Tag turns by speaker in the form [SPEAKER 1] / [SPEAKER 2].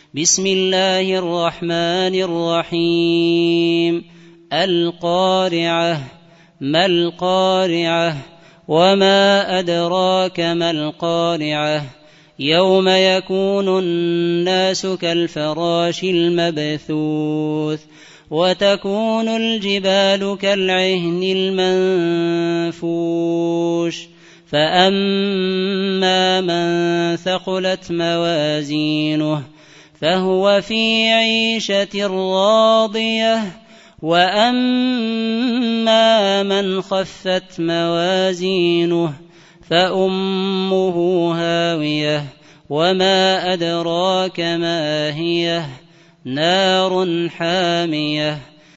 [SPEAKER 1] بسم الله الرحمن الرحيم القارعة ما القارعة وما أدراك ما القارعة يوم يكون الناس كالفراش المبثوث وتكون الجبال كالعهن المنفوش فأما من ثقلت موازينه فهو في عيشة راضية وأما من خفت موازينه فأمه هاوية وما أدراك ما هي نار حامية